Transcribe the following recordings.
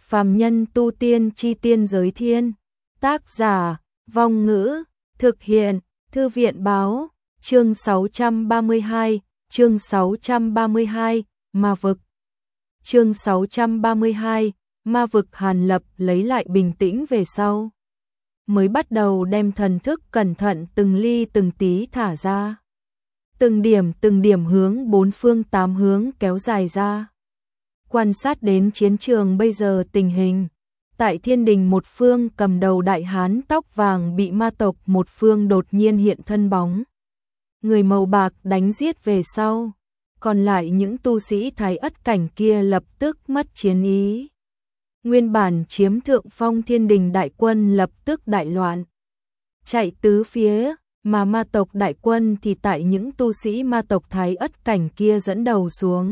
Phàm nhân tu tiên chi tiên giới thiên. Tác giả, Vong Ngữ, thực hiện, Thư viện báo, chương 632, chương 632, Ma vực. Chương 632, Ma vực. Hàn Lập lấy lại bình tĩnh về sau, mới bắt đầu đem thần thức cẩn thận từng ly từng tí thả ra. Từng điểm hướng bốn phương tám hướng kéo dài ra. Quan sát đến chiến trường bây giờ tình hình, tại thiên đình một phương cầm đầu đại hán tóc vàng bị ma tộc một phương đột nhiên hiện thân bóng. Người màu bạc đánh giết về sau, còn lại những tu sĩ Thái Ất cảnh kia lập tức mất chiến ý. Nguyên bản chiếm thượng phong thiên đình đại quân lập tức đại loạn, chạy tứ phía, mà ma tộc đại quân thì tại những tu sĩ ma tộc Thái Ất cảnh kia dẫn đầu xuống.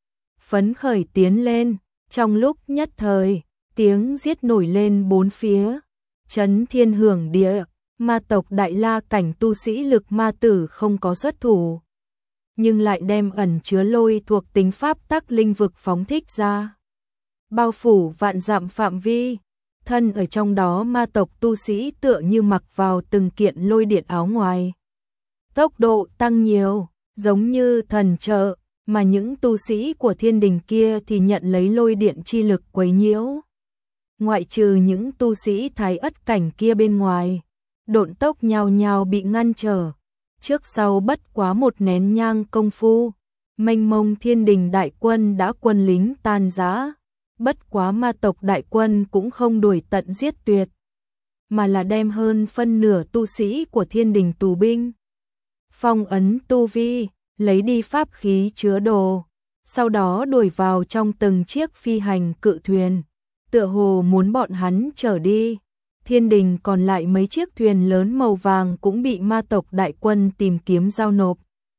Phấn khởi tiến lên, trong lúc nhất thời, tiếng giết nổi lên bốn phía, chấn thiên hưởng địa. Ma tộc Đại La cảnh tu sĩ Lực Ma Tử không có xuất thủ, nhưng lại đem ẩn chứa lôi thuộc tính pháp tắc linh vực phóng thích ra, bao phủ vạn dặm phạm vi. Thân ở trong đó ma tộc tu sĩ tựa như mặc vào từng kiện lôi điện áo ngoài, tốc độ tăng nhiều, giống như thần trợ, mà những tu sĩ của thiên đình kia thì nhận lấy lôi điện chi lực quấy nhiễu. Ngoại trừ những tu sĩ Thái Ất cảnh kia bên ngoài, độn tốc nhào nhào bị ngăn trở. Trước sau bất quá một nén nhang công phu, mênh mông thiên đình đại quân đã quân lính tan rã. Bất quá ma tộc đại quân cũng không đuổi tận giết tuyệt, mà là đem hơn phân nửa tu sĩ của thiên đình tù binh, phong ấn tu vi, lấy đi pháp khí chứa đồ, sau đó đuổi vào trong từng chiếc phi hành cự thuyền, tựa hồ muốn bọn hắn chở đi. Thiên đình còn lại mấy chiếc thuyền lớn màu vàng cũng bị ma tộc đại quân tìm kiếm giao nộp,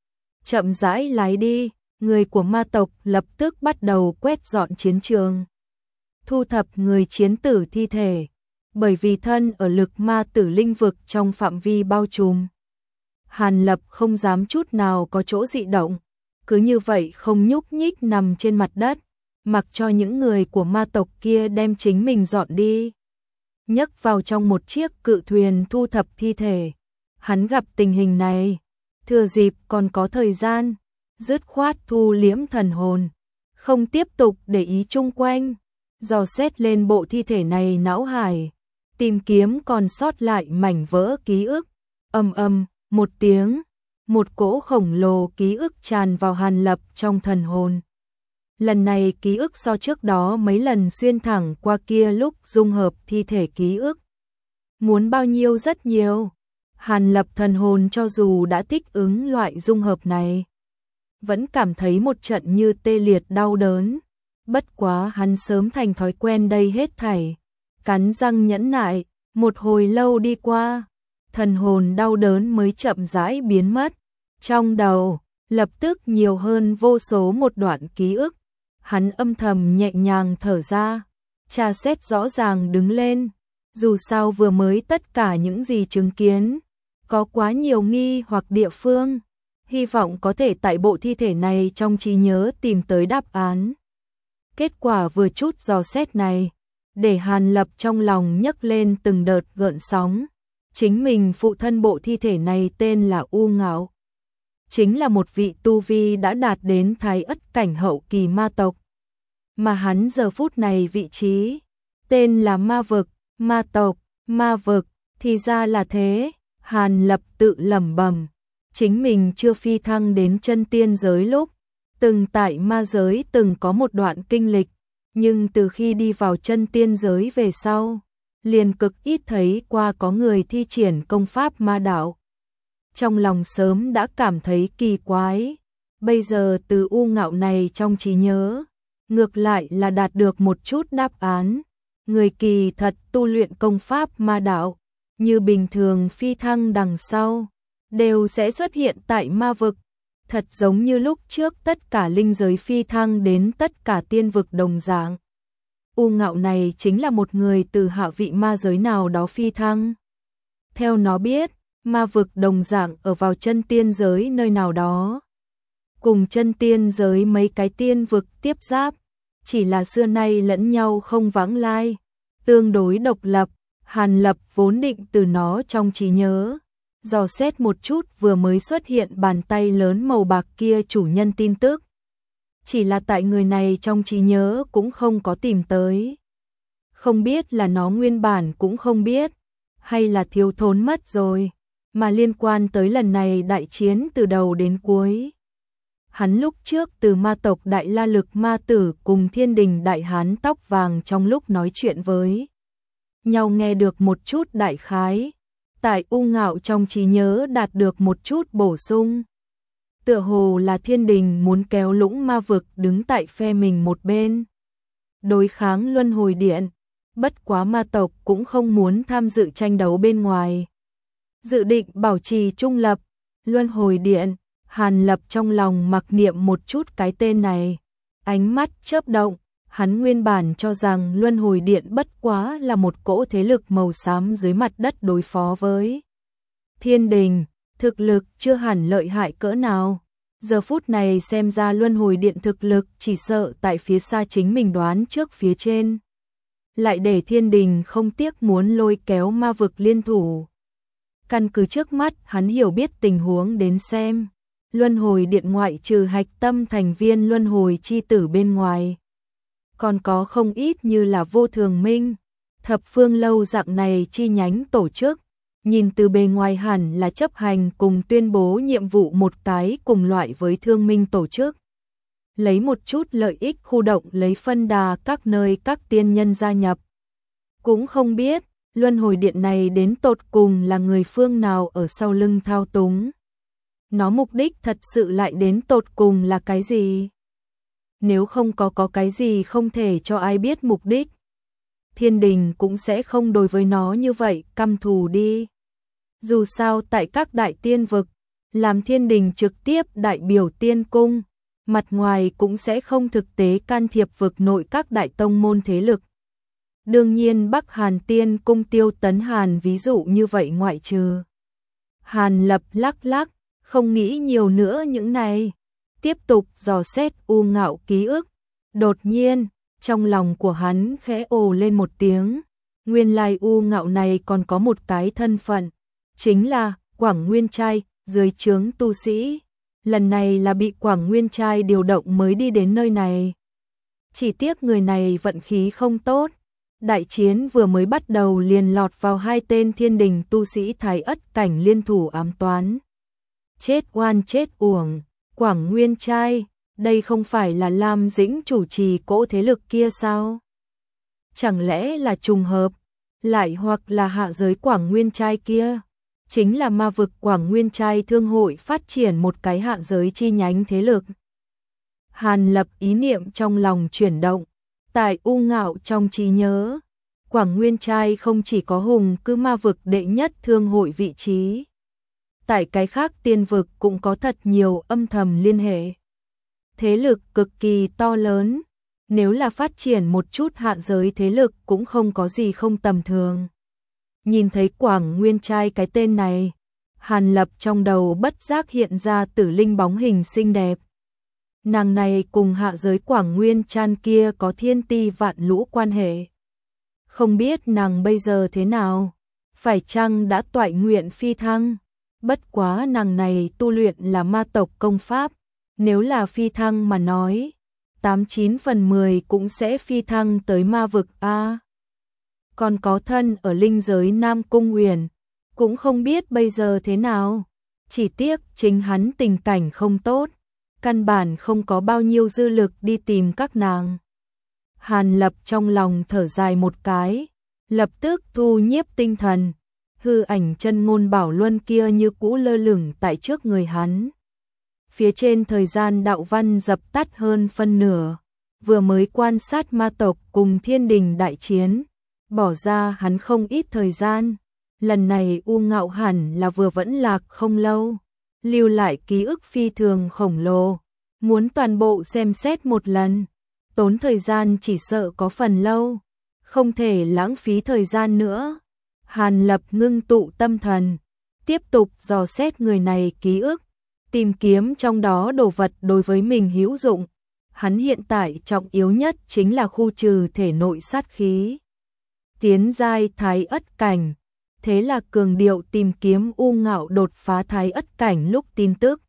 chậm rãi lái đi. Người của ma tộc lập tức bắt đầu quét dọn chiến trường, thu thập người chiến tử thi thể, bởi vì thân ở Lực Ma Tử linh vực trong phạm vi bao trùm. Hàn Lập không dám chút nào có chỗ dị động, cứ như vậy không nhúc nhích nằm trên mặt đất, mặc cho những người của ma tộc kia đem chính mình dọn đi. Nhấc vào trong một chiếc cự thuyền thu thập thi thể. Hắn gặp tình hình này, thừa dịp còn có thời gian, dứt khoát thu liễm thần hồn, không tiếp tục để ý chung quanh, dò xét lên bộ thi thể này não hải, tìm kiếm còn sót lại mảnh vỡ ký ức. Một tiếng, một cỗ khổng lồ ký ức tràn vào Hàn Lập trong thần hồn. Lần này ký ức so trước đó mấy lần xuyên thẳng qua kia lúc dung hợp thi thể ký ức. Muốn bao nhiêu rất nhiều. Hàn Lập thần hồn cho dù đã thích ứng loại dung hợp này, vẫn cảm thấy một trận như tê liệt đau đớn. Bất quá hắn sớm thành thói quen đây hết thảy, cắn răng nhẫn nại. Một hồi lâu đi qua, thần hồn đau đớn mới chậm rãi biến mất. Trong đầu lập tức nhiều hơn vô số một đoạn ký ức. Hắn âm thầm nhẹ nhàng thở ra, tra xét rõ ràng đứng lên. Dù sao vừa mới tất cả những gì chứng kiến, có quá nhiều nghi hoặc địa phương, hy vọng có thể tại bộ thi thể này trong trí nhớ tìm tới đáp án. Kết quả vừa chút dò xét này, để Hàn Lập trong lòng nhấc lên từng đợt gợn sóng. Chính mình phụ thân bộ thi thể này tên là U Ngạo, chính là một vị tu vi đã đạt đến Thái Ất cảnh hậu kỳ ma tộc. Mà hắn giờ phút này vị trí, tên là Ma vực, ma tộc, ma vực, thì ra là thế. Hàn Lập tự lẩm bẩm, chính mình chưa phi thăng đến chân tiên giới lúc, từng tại ma giới từng có một đoạn kinh lịch, nhưng từ khi đi vào chân tiên giới về sau, liền cực ít thấy qua có người thi triển công pháp ma đạo. Trong lòng sớm đã cảm thấy kỳ quái, bây giờ từ U Ngạo này trong trí nhớ, ngược lại là đạt được một chút đáp án. Người kỳ thật tu luyện công pháp ma đạo, như bình thường phi thăng đằng sau, đều sẽ xuất hiện tại ma vực. Thật giống như lúc trước tất cả linh giới phi thăng đến tất cả tiên vực đồng dạng. U Ngạo này chính là một người từ hạ vị ma giới nào đó phi thăng. Theo nó biết, ma vực đồng dạng ở vào chân tiên giới nơi nào đó, cùng chân tiên giới mấy cái tiên vực tiếp giáp. chỉ là xưa nay lẫn nhau không vãng lai, tương đối độc lập. Hàn Lập vốn định từ nó trong trí nhớ dò xét một chút vừa mới xuất hiện bàn tay lớn màu bạc kia chủ nhân tin tức. Chỉ là tại người này trong trí nhớ cũng không có tìm tới. Không biết là nó nguyên bản cũng không biết, hay là thiếu thốn mất rồi, mà liên quan tới lần này đại chiến từ đầu đến cuối. Hắn lúc trước từ ma tộc Đại La Lực ma tử cùng Thiên Đình đại hán tóc vàng trong lúc nói chuyện với nhau nghe được một chút đại khái, tại U Ngạo trong trí nhớ đạt được một chút bổ sung. Tựa hồ là Thiên Đình muốn kéo Lũng Ma vực đứng tại phe mình một bên, đối kháng Luân Hồi Điện, bất quá ma tộc cũng không muốn tham dự tranh đấu bên ngoài, dự định bảo trì trung lập. Luân Hồi Điện, Hàn Lập trong lòng mặc niệm một chút cái tên này, ánh mắt chớp động. Hắn nguyên bản cho rằng Luân Hồi Điện bất quá là một cỗ thế lực màu xám dưới mặt đất đối phó với Thiên Đình, thực lực chưa hẳn lợi hại cỡ nào. Giờ phút này xem ra Luân Hồi Điện thực lực chỉ sợ tại phía xa chính mình đoán trước phía trên. Lại để Thiên Đình không tiếc muốn lôi kéo ma vực liên thủ. Căn cứ trước mắt hắn hiểu biết tình huống đến xem, Luân Hồi Điện ngoại trừ hạch tâm thành viên Luân Hồi chi tử bên ngoài, còn có không ít như là Vô Thường Minh, Thập Phương Lâu dạng này chi nhánh tổ chức, nhìn từ bề ngoài hẳn là chấp hành cùng tuyên bố nhiệm vụ một cái cùng loại với Thương Minh tổ chức. Lấy một chút lợi ích khu động lấy phân đà các nơi các tiên nhân gia nhập. Cũng không biết, Luân Hồi Điện này đến tột cùng là người phương nào ở sau lưng thao túng. Nó mục đích thật sự lại đến tột cùng là cái gì? Nếu không có cái gì không thể cho ai biết mục đích, Thiên Đình cũng sẽ không đối với nó như vậy căm thù đi. Dù sao tại các đại tiên vực, làm Thiên Đình trực tiếp đại biểu tiên cung, mặt ngoài cũng sẽ không thực tế can thiệp vực nội các đại tông môn thế lực. Đương nhiên Bắc Hàn Tiên Cung Tiêu Tấn Hàn ví dụ như vậy ngoại trừ. Hàn Lập lắc lắc, không nghĩ nhiều nữa những này. Tiếp tục dò xét U Ngạo ký ức. Đột nhiên, trong lòng của hắn khẽ ồ lên một tiếng. Nguyên lai U Ngạo này còn có một cái thân phận, chính là Quảng Nguyên Trai, dưới trướng tu sĩ. Lần này là bị Quảng Nguyên Trai điều động mới đi đến nơi này. Chỉ tiếc người này vận khí không tốt. Đại chiến vừa mới bắt đầu liền lọt vào hai tên Thiên Đình tu sĩ Thái Ất cảnh liên thủ ám toán. Chết oan chết uổng. Quảng Nguyên Trai, đây không phải là Lam Dĩnh chủ trì cỗ thế lực kia sao? Chẳng lẽ là trùng hợp, lại hoặc là hạ giới Quảng Nguyên Trai kia, chính là ma vực Quảng Nguyên Trai thương hội phát triển một cái hạ giới chi nhánh thế lực. Hàn Lập ý niệm trong lòng chuyển động, tại U Ngạo trong trí nhớ, Quảng Nguyên Trai không chỉ có hùng cứ ma vực đệ nhất thương hội vị trí. Tại cái khác tiên vực cũng có thật nhiều âm thầm liên hệ. Thế lực cực kỳ to lớn, nếu là phát triển một chút hạ giới thế lực cũng không có gì không tầm thường. Nhìn thấy Quảng Nguyên Trai cái tên này, Hàn Lập trong đầu bất giác hiện ra Tử Linh bóng hình xinh đẹp. Nàng này cùng hạ giới Quảng Nguyên Trai kia có thiên ti vạn lũ quan hệ. Không biết nàng bây giờ thế nào, phải chăng đã toại nguyện phi thăng? Bất quá nàng này tu luyện là ma tộc công pháp, nếu là phi thăng mà nói, 89 phần 10 cũng sẽ phi thăng tới ma vực A. Còn có thân ở linh giới Nam Cung Uyển, cũng không biết bây giờ thế nào, chỉ tiếc chính hắn tình cảnh không tốt, căn bản không có bao nhiêu dư lực đi tìm các nàng. Hàn Lập trong lòng thở dài một cái, lập tức thu nhiếp tinh thần. Hư ảnh chân ngôn bảo luân kia như cũ lơ lửng tại trước người hắn. Phía trên thời gian đạo văn dập tắt hơn phân nửa, vừa mới quan sát ma tộc cùng Thiên Đình đại chiến, bỏ ra hắn không ít thời gian. Lần này U Ngạo hẳn là vừa vẫn lạc không lâu, lưu lại ký ức phi thường khổng lồ, muốn toàn bộ xem xét một lần, tốn thời gian chỉ sợ có phần lâu, không thể lãng phí thời gian nữa. Hàn Lập ngưng tụ tâm thần, tiếp tục dò xét người này ký ức, tìm kiếm trong đó đồ vật đối với mình hữu dụng. hắn hiện tại trọng yếu nhất chính là khu trừ thể nội sát khí. Tiến giai thái ất cảnh, thế là cường điệu tìm kiếm U Ngạo đột phá thái ất cảnh lúc tin tức.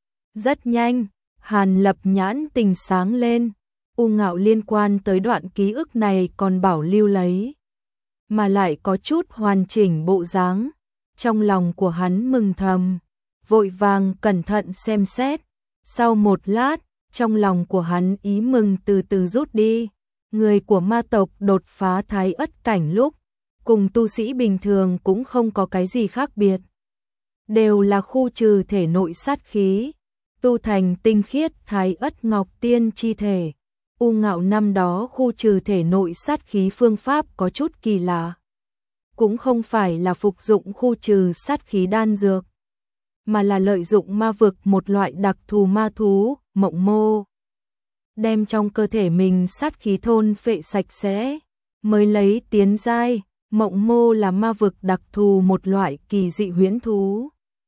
Rất nhanh, Hàn Lập nhãn tình sáng lên, U Ngạo liên quan tới đoạn ký ức này còn bảo lưu lấy, mà lại có chút hoàn chỉnh bộ dáng. Trong lòng của hắn mừng thầm, vội vàng cẩn thận xem xét. Sau một lát, trong lòng của hắn ý mừng từ từ rút đi. Người của ma tộc đột phá thái ất cảnh lúc, cùng tu sĩ bình thường cũng không có cái gì khác biệt. Đều là khu trừ thể nội sát khí, tu thành tinh khiết thái ất ngọc tiên chi thể. U Ngạo năm đó khu trừ thể nội sát khí phương pháp có chút kỳ lạ. Cũng không phải là phục dụng khu trừ sát khí đan dược, mà là lợi dụng ma vực một loại đặc thù ma thú, mộng mô. Đem trong cơ thể mình sát khí thôn phệ sạch sẽ, mới lấy tiến giai. Mộng mô là ma vực đặc thù một loại kỳ dị huyễn thú.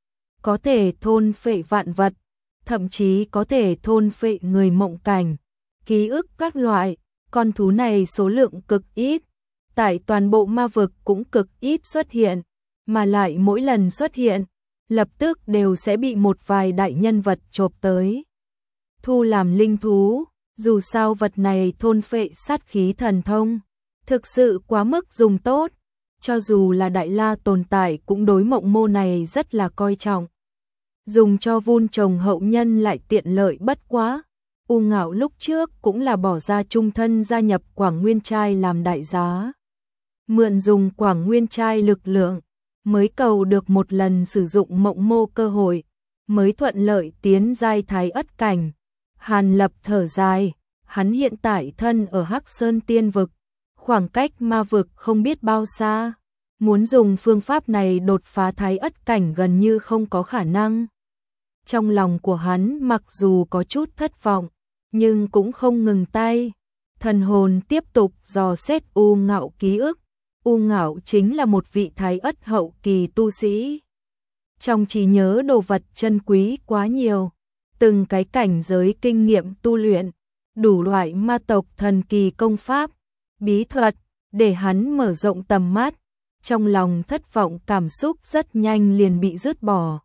Có thể thôn phệ vạn vật, thậm chí có thể thôn phệ người mộng cảnh, ký ức các loại. Con thú này số lượng cực ít, tại toàn bộ ma vực cũng cực ít xuất hiện, mà lại mỗi lần xuất hiện, lập tức đều sẽ bị một vài đại nhân vật chộp tới. Thu làm linh thú, dù sao vật này thôn phệ sát khí thần thông, thực sự quá mức dùng tốt, cho dù là Đại La tồn tại cũng đối mộng mô này rất là coi trọng. Dùng cho vun trồng hậu nhân lại tiện lợi bất quá. U Ngạo lúc trước cũng là bỏ ra trung thân gia nhập Quảng Nguyên Trai làm đại giá. Mượn dùng Quảng Nguyên Trai lực lượng, mới cầu được một lần sử dụng mộng mô cơ hội, mới thuận lợi tiến giai thái ất cảnh. Hàn Lập thở dài, hắn hiện tại thân ở Hắc Sơn Tiên Vực, khoảng cách ma vực không biết bao xa, muốn dùng phương pháp này đột phá thái ất cảnh gần như không có khả năng. Trong lòng của hắn mặc dù có chút thất vọng, nhưng cũng không ngừng tay. Thần hồn tiếp tục dò xét U Ngạo ký ức. U Ngạo chính là một vị thái ất hậu kỳ tu sĩ. Trong trí nhớ đồ vật chân quý quá nhiều, từng cái cảnh giới kinh nghiệm tu luyện, đủ loại ma tộc thần kỳ công pháp, bí thuật, để hắn mở rộng tầm mắt. Trong lòng thất vọng cảm xúc rất nhanh liền bị dứt bỏ.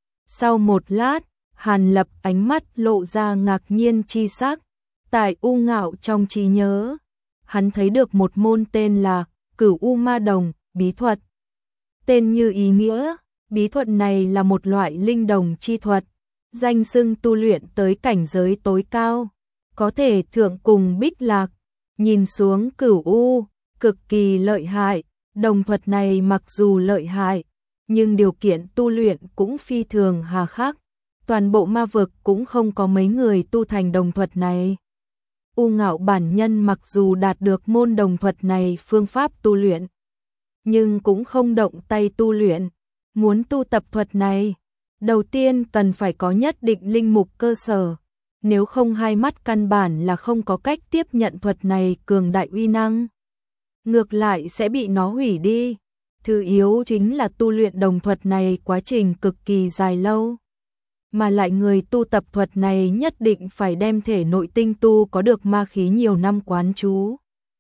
Sau một lát, Hàn Lập ánh mắt lộ ra ngạc nhiên chi sắc. Tại U Ngạo trong trí nhớ, hắn thấy được một môn tên là Cửu U Ma Đồng bí thuật. Tên như ý nghĩa, bí thuật này là một loại linh đồng chi thuật, danh xưng tu luyện tới cảnh giới tối cao, có thể thượng cùng Bích Lạc, nhìn xuống Cửu U, cực kỳ lợi hại. Đồng thuật này mặc dù lợi hại, nhưng điều kiện tu luyện cũng phi thường hà khắc. Toàn bộ ma vực cũng không có mấy người tu thành đồng thuật này. U Ngạo bản nhân mặc dù đạt được môn đồng thuật này phương pháp tu luyện, nhưng cũng không động tay tu luyện. Muốn tu tập thuật này, đầu tiên cần phải có nhất định linh mục cơ sở, nếu không hai mắt căn bản là không có cách tiếp nhận thuật này cường đại uy năng. Ngược lại sẽ bị nó hủy đi. Thứ yếu chính là tu luyện đồng thuật này quá trình cực kỳ dài lâu. Mà lại người tu tập thuật này nhất định phải đem thể nội tinh tu có được ma khí nhiều năm quán trú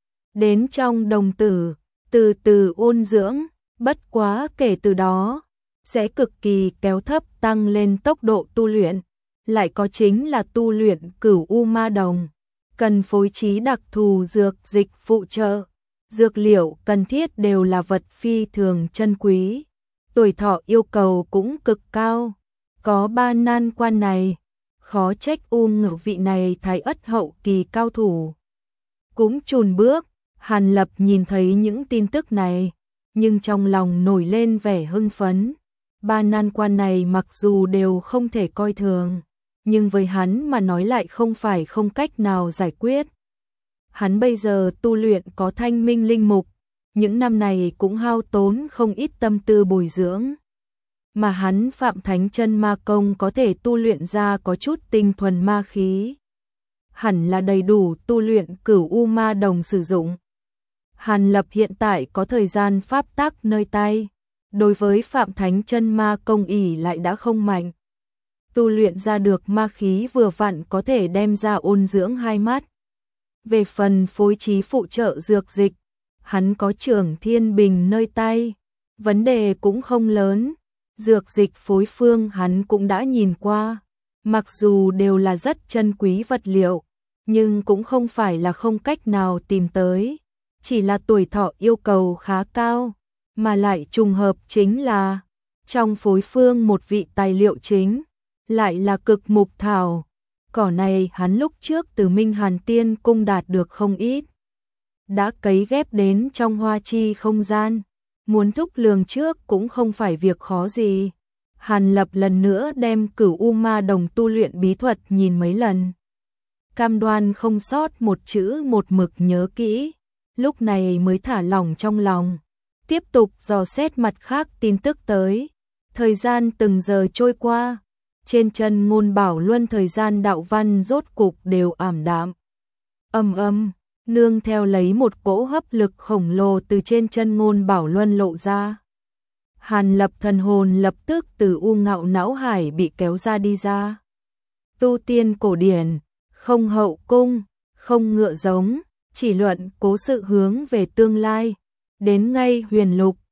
đến trong đồng tử, từ từ ôn dưỡng, bất quá kể từ đó sẽ cực kỳ kéo thấp tăng lên tốc độ tu luyện. Lại có chính là tu luyện Cửu U Ma Đồng, cần phối trí đặc thù dược dịch phụ trợ. Dược liệu cần thiết đều là vật phi thường chân quý, tuổi thọ yêu cầu cũng cực cao. Có ba nan quan này, khó trách U Ngạo vị này thái ất hậu kỳ cao thủ cũng chùn bước. Hàn Lập nhìn thấy những tin tức này, nhưng trong lòng nổi lên vẻ hưng phấn. Ba nan quan này mặc dù đều không thể coi thường, nhưng với hắn mà nói lại không phải không cách nào giải quyết. Hắn bây giờ tu luyện có thanh minh linh mục, những năm này cũng hao tốn không ít tâm tư bồi dưỡng. Mà hắn Phạm Thánh Chân Ma Công có thể tu luyện ra có chút tinh thuần ma khí, hẳn là đầy đủ tu luyện Cửu U Ma Đồng sử dụng. Hàn Lập hiện tại có thời gian pháp tắc nơi tay, đối với Phạm Thánh Chân Ma Công ỷ lại đã không mạnh. tu luyện ra được ma khí vừa vặn có thể đem ra ôn dưỡng hai mắt. Về phần phối trí phụ trợ dược dịch, hắn có Trường Thiên Bình nơi tay, vấn đề cũng không lớn. Dược dịch phối phương hắn cũng đã nhìn qua, mặc dù đều là rất chân quý vật liệu, nhưng cũng không phải là không cách nào tìm tới, chỉ là tuổi thọ yêu cầu khá cao, mà lại trùng hợp chính là trong phối phương một vị tài liệu chính lại là cực mục thảo. Cỏ này hắn lúc trước từ Minh Hàn Tiên Cung đạt được không ít, đã cấy ghép đến trong hoa chi không gian, muốn thúc lường trước cũng không phải việc khó gì. Hàn Lập lần nữa đem Cửu U Ma Đồng tu luyện bí thuật nhìn mấy lần, cam đoan không sót một chữ một mực nhớ kỹ, lúc này mới thả lỏng trong lòng, tiếp tục dò xét mặt khác tin tức tới. Thời gian từng giờ trôi qua, trên chân Ngôn Bảo Luân thời gian đạo văn rốt cục đều ảm đạm. Nương theo lấy một cỗ hấp lực khổng lồ từ trên chân Ngôn Bảo Luân lộ ra. Hàn Lập thần hồn lập tức từ u ngạo não hải bị kéo ra đi ra. Tu tiên cổ điển, không hậu cung, không ngựa giống, chỉ luận cố sự hướng về tương lai, đến ngay huyền lục,